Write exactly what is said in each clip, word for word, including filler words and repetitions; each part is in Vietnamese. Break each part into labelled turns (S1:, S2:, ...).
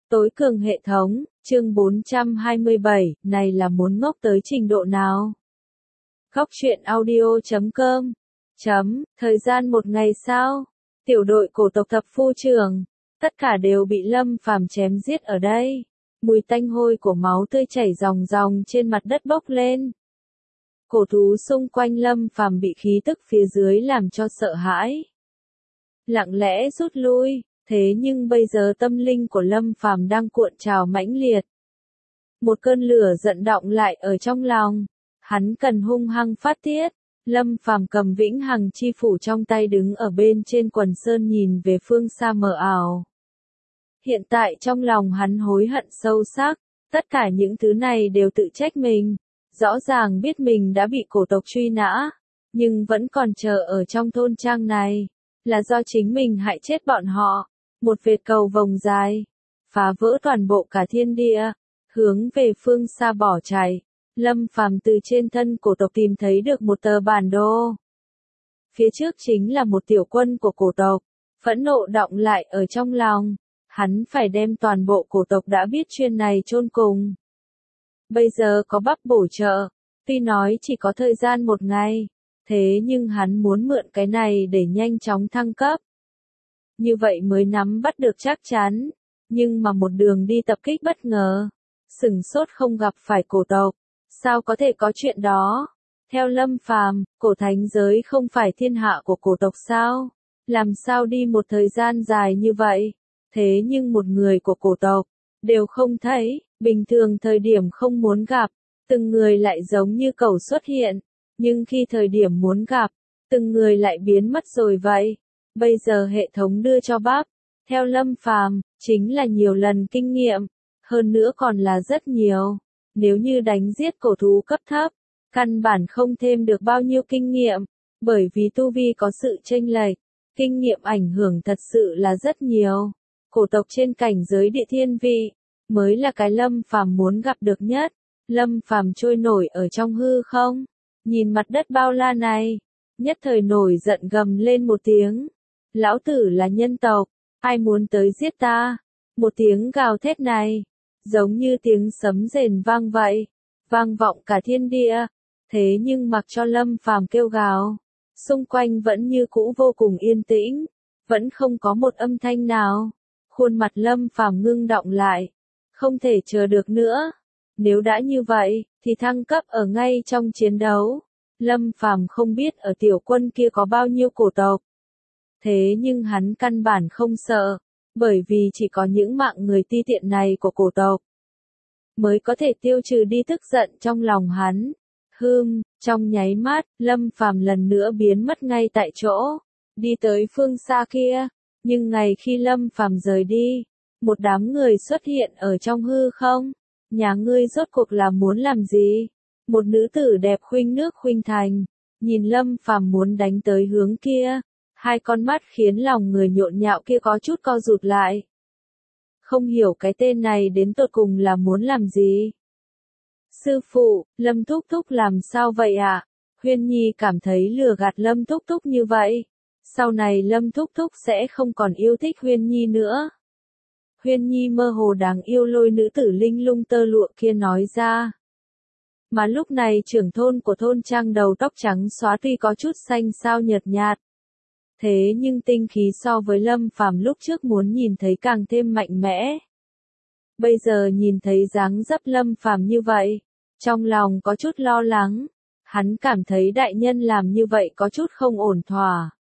S1: Tối cường hệ thống, chương bốn trăm hai mươi bảy, này là muốn ngốc tới trình độ nào? Góc truyện audio chấm com chấm, thời gian một ngày sau, tiểu đội cổ tộc thập phu trưởng, tất cả đều bị Lâm Phàm chém giết ở đây. Mùi tanh hôi của máu tươi chảy ròng ròng trên mặt đất bốc lên. Cổ thú xung quanh Lâm Phàm bị khí tức phía dưới làm cho sợ hãi. Lặng lẽ rút lui. Thế nhưng bây giờ tâm linh của Lâm Phàm đang cuộn trào mãnh liệt. Một cơn lửa giận đọng lại ở trong lòng. Hắn cần hung hăng phát tiết. Lâm Phàm cầm vĩnh hằng chi phủ trong tay đứng ở bên trên quần sơn nhìn về phương xa mờ ảo. Hiện tại trong lòng hắn hối hận sâu sắc. Tất cả những thứ này đều tự trách mình. Rõ ràng biết mình đã bị cổ tộc truy nã. Nhưng vẫn còn chờ ở trong thôn trang này. Là do chính mình hại chết bọn họ. Một vệt cầu vòng dài, phá vỡ toàn bộ cả thiên địa, hướng về phương xa bỏ chạy. Lâm Phàm từ trên thân cổ tộc tìm thấy được một tờ bản đồ. Phía trước chính là một tiểu quân của cổ tộc, phẫn nộ đọng lại ở trong lòng. Hắn phải đem toàn bộ cổ tộc đã biết chuyên này chôn cùng. Bây giờ có Bắp bổ trợ, tuy nói chỉ có thời gian một ngày, thế nhưng hắn muốn mượn cái này để nhanh chóng thăng cấp. Như vậy mới nắm bắt được chắc chắn, nhưng mà một đường đi tập kích bất ngờ, sửng sốt không gặp phải cổ tộc, sao có thể có chuyện đó? Theo Lâm Phàm, cổ thánh giới không phải thiên hạ của cổ tộc sao? Làm sao đi một thời gian dài như vậy? Thế nhưng một người của cổ tộc, đều không thấy, bình thường thời điểm không muốn gặp, từng người lại giống như cầu xuất hiện, nhưng khi thời điểm muốn gặp, từng người lại biến mất rồi vậy. Bây giờ hệ thống đưa cho Bắp, theo Lâm Phàm, chính là nhiều lần kinh nghiệm, hơn nữa còn là rất nhiều. Nếu như đánh giết cổ thú cấp thấp, căn bản không thêm được bao nhiêu kinh nghiệm, bởi vì tu vi có sự chênh lệch, kinh nghiệm ảnh hưởng thật sự là rất nhiều. Cổ tộc trên cảnh giới địa thiên vị, mới là cái Lâm Phàm muốn gặp được nhất. Lâm Phàm trôi nổi ở trong hư không, nhìn mặt đất bao la này, nhất thời nổi giận gầm lên một tiếng. Lão tử là nhân tộc, ai muốn tới giết ta? Một tiếng gào thét này, giống như tiếng sấm rền vang vậy, vang vọng cả thiên địa. Thế nhưng mặc cho Lâm Phàm kêu gào, xung quanh vẫn như cũ vô cùng yên tĩnh, vẫn không có một âm thanh nào. Khuôn mặt Lâm Phàm ngưng đọng lại, không thể chờ được nữa. Nếu đã như vậy, thì thăng cấp ở ngay trong chiến đấu. Lâm Phàm không biết ở tiểu quân kia có bao nhiêu cổ tộc. Thế nhưng hắn căn bản không sợ, bởi vì chỉ có những mạng người ti tiện này của cổ tộc mới có thể tiêu trừ đi tức giận trong lòng hắn. Hừm, trong nháy mắt, Lâm Phàm lần nữa biến mất ngay tại chỗ, đi tới phương xa kia. Nhưng ngày khi Lâm Phàm rời đi, một đám người xuất hiện ở trong hư không. Nhà ngươi rốt cuộc là muốn làm gì? Một nữ tử đẹp khuynh nước khuynh thành, nhìn Lâm Phàm muốn đánh tới hướng kia. Hai con mắt khiến lòng người nhộn nhạo kia có chút co rụt lại. Không hiểu cái tên này đến tột cùng là muốn làm gì. Sư phụ, Lâm Thúc Thúc làm sao vậy ạ? À? Huyên Nhi cảm thấy lừa gạt Lâm Thúc Thúc như vậy. Sau này Lâm Thúc Thúc sẽ không còn yêu thích Huyên Nhi nữa. Huyên Nhi mơ hồ đáng yêu lôi nữ tử linh lung tơ lụa kia nói ra. Mà lúc này trưởng thôn của thôn trang đầu tóc trắng xóa tuy có chút xanh xao nhợt nhạt. Thế nhưng tinh khí so với Lâm Phàm lúc trước muốn nhìn thấy càng thêm mạnh mẽ. Bây giờ nhìn thấy dáng dấp Lâm Phàm như vậy, trong lòng có chút lo lắng. Hắn cảm thấy đại nhân làm như vậy có chút không ổn thỏa.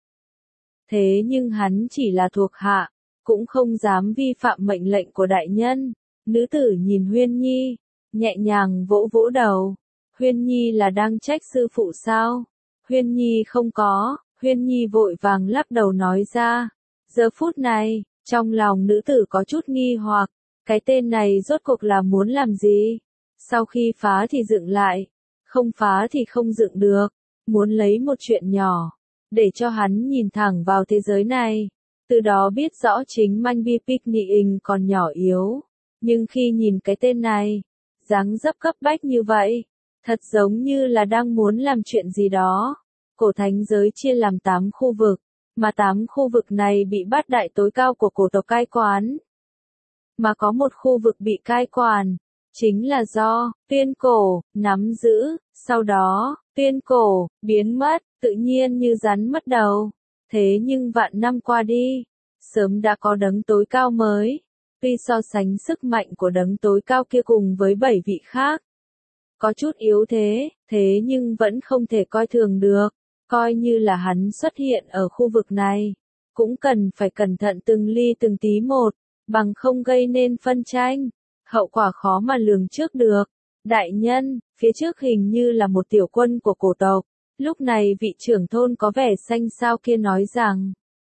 S1: Thế nhưng hắn chỉ là thuộc hạ, cũng không dám vi phạm mệnh lệnh của đại nhân. Nữ tử nhìn Huyên Nhi, nhẹ nhàng vỗ vỗ đầu. Huyên Nhi là đang trách sư phụ sao? Huyên Nhi không có. Huyên Nhi vội vàng lắc đầu nói ra. Giờ phút này, trong lòng nữ tử có chút nghi hoặc, cái tên này rốt cuộc là muốn làm gì? Sau khi phá thì dựng lại, không phá thì không dựng được, muốn lấy một chuyện nhỏ, để cho hắn nhìn thẳng vào thế giới này, từ đó biết rõ chính Manh Bi Picnic còn nhỏ yếu. Nhưng khi nhìn cái tên này, dáng dấp cấp bách như vậy, thật giống như là đang muốn làm chuyện gì đó. Cổ thánh giới chia làm tám khu vực, mà tám khu vực này bị bát đại tối cao của cổ tộc cai quản. mà có một khu vực bị cai quản. Chính là do, tuyên cổ, nắm giữ, sau đó, tuyên cổ, biến mất, tự nhiên như rắn mất đầu. Thế nhưng vạn năm qua đi, sớm đã có đấng tối cao mới. Tuy so sánh sức mạnh của đấng tối cao kia cùng với bảy vị khác, có chút yếu thế, thế nhưng vẫn không thể coi thường được. Coi như là hắn xuất hiện ở khu vực này, cũng cần phải cẩn thận từng ly từng tí một, bằng không gây nên phân tranh. Hậu quả khó mà lường trước được. Đại nhân, phía trước hình như là một tiểu quân của cổ tộc. Lúc này vị trưởng thôn có vẻ xanh xao kia nói rằng.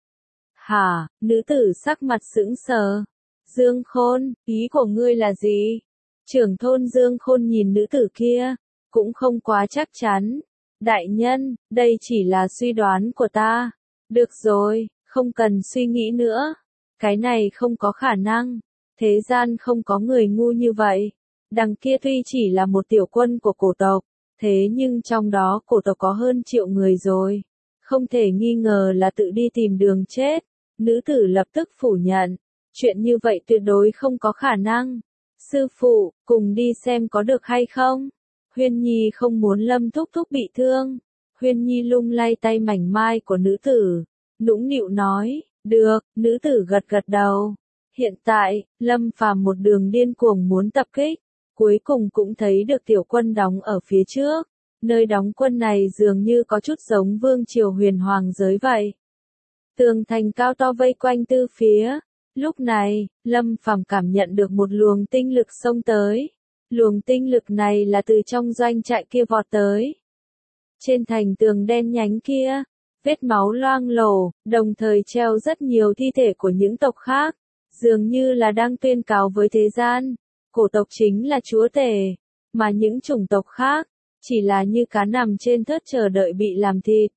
S1: Hả, nữ tử sắc mặt sững sờ. Dương Khôn, ý của ngươi là gì? Trưởng thôn Dương Khôn nhìn nữ tử kia, cũng không quá chắc chắn. Đại nhân, đây chỉ là suy đoán của ta. Được rồi, không cần suy nghĩ nữa. Cái này không có khả năng. Thế gian không có người ngu như vậy. Đằng kia tuy chỉ là một tiểu quân của cổ tộc, thế nhưng trong đó cổ tộc có hơn triệu người rồi. Không thể nghi ngờ là tự đi tìm đường chết. Nữ tử lập tức phủ nhận. Chuyện như vậy tuyệt đối không có khả năng. Sư phụ, cùng đi xem có được hay không? Huyên Nhi không muốn Lâm Thúc Thúc bị thương. Huyên Nhi lung lay tay mảnh mai của nữ tử. Nũng nịu nói, được, nữ tử gật gật đầu. Hiện tại, Lâm Phàm một đường điên cuồng muốn tập kích. Cuối cùng cũng thấy được tiểu quân đóng ở phía trước. Nơi đóng quân này dường như có chút giống vương triều huyền hoàng giới vậy. Tường thành cao to vây quanh tư phía. Lúc này, Lâm Phàm cảm nhận được một luồng tinh lực xông tới. Luồng tinh lực này là từ trong doanh trại kia vọt tới. Trên thành tường đen nhánh kia, vết máu loang lổ, đồng thời treo rất nhiều thi thể của những tộc khác. Dường như là đang tuyên cáo với thế gian, cổ tộc chính là chúa tể, mà những chủng tộc khác, chỉ là như cá nằm trên thớt chờ đợi bị làm thịt.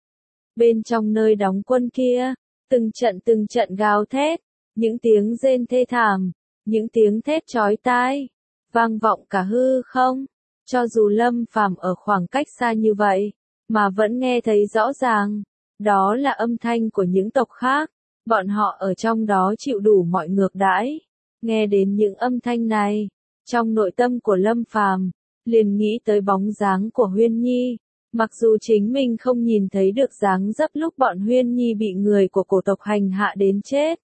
S1: Bên trong nơi đóng quân kia, từng trận từng trận gào thét, những tiếng rên thê thảm, những tiếng thét chói tai, vang vọng cả hư không. Cho dù Lâm Phàm ở khoảng cách xa như vậy, mà vẫn nghe thấy rõ ràng, đó là âm thanh của những tộc khác. Bọn họ ở trong đó chịu đủ mọi ngược đãi. Nghe đến những âm thanh này, trong nội tâm của Lâm Phàm liền nghĩ tới bóng dáng của Huyên Nhi. Mặc dù chính mình không nhìn thấy được dáng dấp lúc bọn Huyên Nhi bị người của cổ tộc hành hạ đến chết.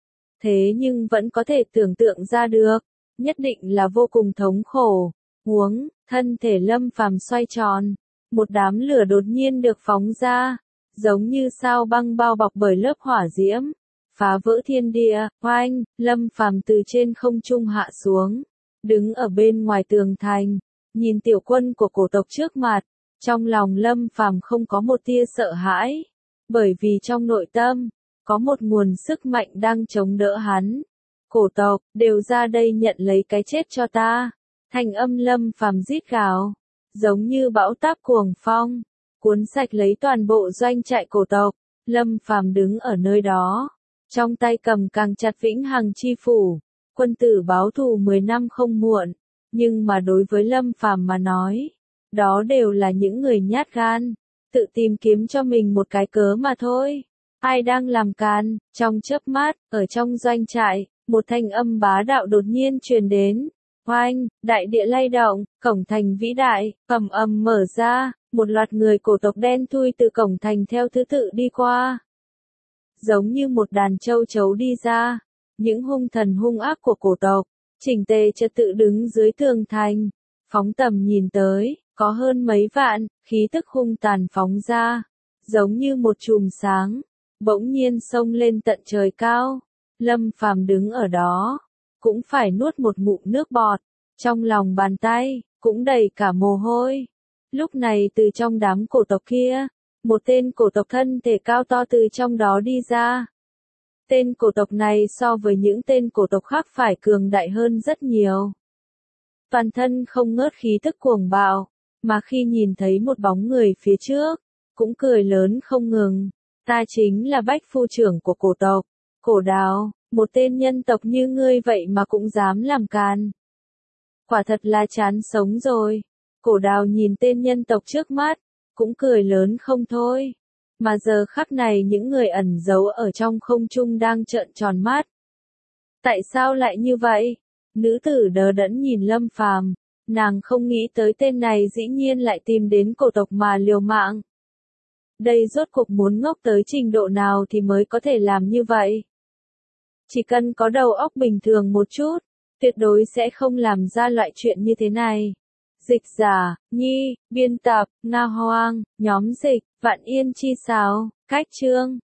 S1: Thế nhưng vẫn có thể tưởng tượng ra được, nhất định là vô cùng thống khổ. Huống, thân thể Lâm Phàm xoay tròn, một đám lửa đột nhiên được phóng ra, giống như sao băng bao bọc bởi lớp hỏa diễm, phá vỡ thiên địa. Oanh, Lâm Phàm từ trên không trung hạ xuống, đứng ở bên ngoài tường thành, nhìn tiểu quân của cổ tộc trước mặt, trong lòng Lâm Phàm không có một tia sợ hãi, bởi vì trong nội tâm có một nguồn sức mạnh đang chống đỡ hắn. Cổ tộc, đều ra đây nhận lấy cái chết cho ta. Thanh âm Lâm Phàm rít gào, giống như bão táp cuồng phong, cuốn sạch lấy toàn bộ doanh trại cổ tộc. Lâm Phàm đứng ở nơi đó, trong tay cầm càng chặt vĩnh hằng chi phủ. Quân tử báo thù mười năm không muộn, nhưng mà đối với Lâm Phàm mà nói, đó đều là những người nhát gan, tự tìm kiếm cho mình một cái cớ mà thôi. Ai đang làm càn? Trong chớp mắt, ở trong doanh trại, một thanh âm bá đạo đột nhiên truyền đến. Oanh, đại địa lay động, cổng thành vĩ đại, ầm ầm mở ra, một loạt người cổ tộc đen thui từ cổng thành theo thứ tự đi qua. Giống như một đàn châu chấu đi ra, những hung thần hung ác của cổ tộc, chỉnh tề trật tự đứng dưới tường thành, phóng tầm nhìn tới, có hơn mấy vạn, khí tức hung tàn phóng ra, giống như một chùm sáng, bỗng nhiên xông lên tận trời cao. Lâm Phàm đứng ở đó, cũng phải nuốt một ngụm nước bọt, trong lòng bàn tay, cũng đầy cả mồ hôi. Lúc này từ trong đám cổ tộc kia, một tên cổ tộc thân thể cao to từ trong đó đi ra. Tên cổ tộc này so với những tên cổ tộc khác phải cường đại hơn rất nhiều. Toàn thân không ngớt khí tức cuồng bạo, mà khi nhìn thấy một bóng người phía trước, cũng cười lớn không ngừng. Ta chính là bách phu trưởng của cổ tộc, Cổ Đào, một tên nhân tộc như ngươi vậy mà cũng dám làm càn. Quả thật là chán sống rồi. Cổ Đào nhìn tên nhân tộc trước mắt, cũng cười lớn không thôi. Mà giờ khắc này những người ẩn giấu ở trong không trung đang trợn tròn mắt. Tại sao lại như vậy? Nữ tử đờ đẫn nhìn Lâm Phàm, nàng không nghĩ tới tên này dĩ nhiên lại tìm đến cổ tộc mà liều mạng. Đây rốt cuộc muốn ngốc tới trình độ nào thì mới có thể làm như vậy. Chỉ cần có đầu óc bình thường một chút, tuyệt đối sẽ không làm ra loại chuyện như thế này. Dịch giả, Nhi, biên tập, Nga Hoang, nhóm dịch, Vạn Yên Chi Sáo, cách chương.